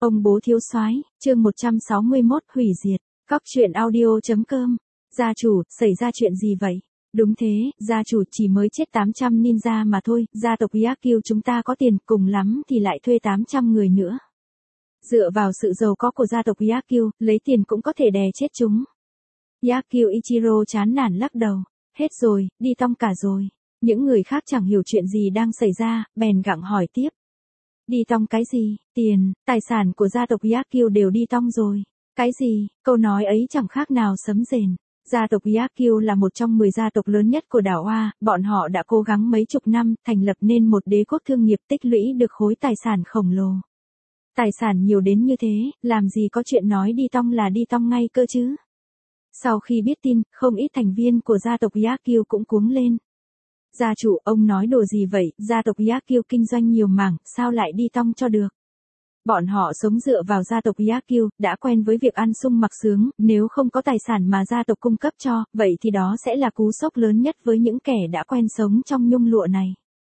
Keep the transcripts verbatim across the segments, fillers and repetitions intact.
Ông bố thiếu soái, chương một trăm sáu mươi mốt hủy diệt. Góc truyện audio chấm com. Gia chủ, xảy ra chuyện gì vậy? Đúng thế, gia chủ chỉ mới chết tám trăm ninja mà thôi, gia tộc Yakyu chúng ta có tiền, cùng lắm thì lại thuê tám trăm người nữa. Dựa vào sự giàu có của gia tộc Yakyu, lấy tiền cũng có thể đè chết chúng. Yakyu Ichiro chán nản lắc đầu. Hết rồi, đi tong cả rồi. Những người khác chẳng hiểu chuyện gì đang xảy ra, bèn gặng hỏi tiếp. Đi tong cái gì? Tiền, tài sản của gia tộc Yakyu đều đi tong rồi. Cái gì? Câu nói ấy chẳng khác nào sấm rền. Gia tộc Yakyu là một trong mười gia tộc lớn nhất của đảo Oa, bọn họ đã cố gắng mấy chục năm, thành lập nên một đế quốc thương nghiệp tích lũy được khối tài sản khổng lồ. Tài sản nhiều đến như thế, làm gì có chuyện nói đi tong là đi tong ngay cơ chứ? Sau khi biết tin, không ít thành viên của gia tộc Yakyu cũng cuống lên. Gia chủ, ông nói đồ gì vậy, gia tộc Yakyu kinh doanh nhiều mảng, sao lại đi tong cho được? Bọn họ sống dựa vào gia tộc Yakyu, đã quen với việc ăn sung mặc sướng, nếu không có tài sản mà gia tộc cung cấp cho, vậy thì đó sẽ là cú sốc lớn nhất với những kẻ đã quen sống trong nhung lụa này.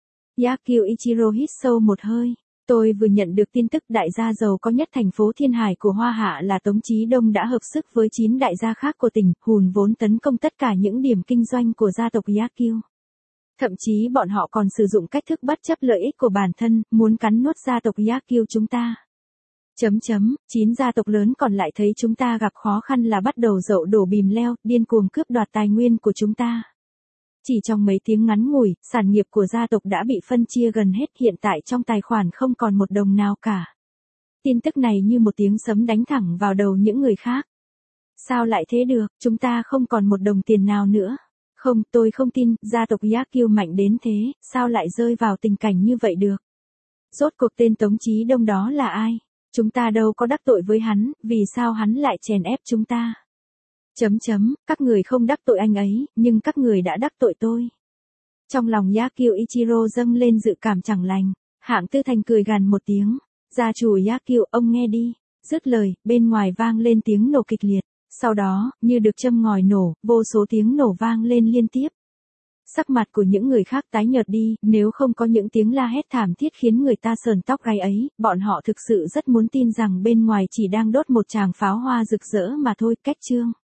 Yakyu Ichiro hít sâu một hơi. Tôi vừa nhận được tin tức đại gia giàu có nhất thành phố Thiên Hải của Hoa Hạ là Tống Chí Đông đã hợp sức với chín đại gia khác của tỉnh, hùn vốn tấn công tất cả những điểm kinh doanh của gia tộc Yakyu. Thậm chí bọn họ còn sử dụng cách thức bất chấp lợi ích của bản thân, muốn cắn nuốt gia tộc Yakyu chúng ta. Chấm chấm, chín gia tộc lớn còn lại thấy chúng ta gặp khó khăn là bắt đầu dậu đổ bìm leo, điên cuồng cướp đoạt tài nguyên của chúng ta. Chỉ trong mấy tiếng ngắn ngủi, sản nghiệp của gia tộc đã bị phân chia gần hết, hiện tại trong tài khoản không còn một đồng nào cả. Tin tức này như một tiếng sấm đánh thẳng vào đầu những người khác. Sao lại thế được, chúng ta không còn một đồng tiền nào nữa. Không, tôi không tin, gia tộc Yakyu mạnh đến thế, sao lại rơi vào tình cảnh như vậy được. Rốt cuộc tên Tống Chí Đông đó là ai? Chúng ta đâu có đắc tội với hắn, vì sao hắn lại chèn ép chúng ta? Chấm chấm, các người không đắc tội anh ấy, nhưng các người đã đắc tội tôi. Trong lòng Yakyu Ichiro dâng lên dự cảm chẳng lành, Hạng Tư Thành cười gằn một tiếng. Gia chủ Yakyu, ông nghe đi. Dứt lời, bên ngoài vang lên tiếng nổ kịch liệt. Sau đó, như được châm ngòi nổ, vô số tiếng nổ vang lên liên tiếp. Sắc mặt của những người khác tái nhợt đi, nếu không có những tiếng la hét thảm thiết khiến người ta sờn tóc gáy ấy, bọn họ thực sự rất muốn tin rằng bên ngoài chỉ đang đốt một tràng pháo hoa rực rỡ mà thôi. Cách chương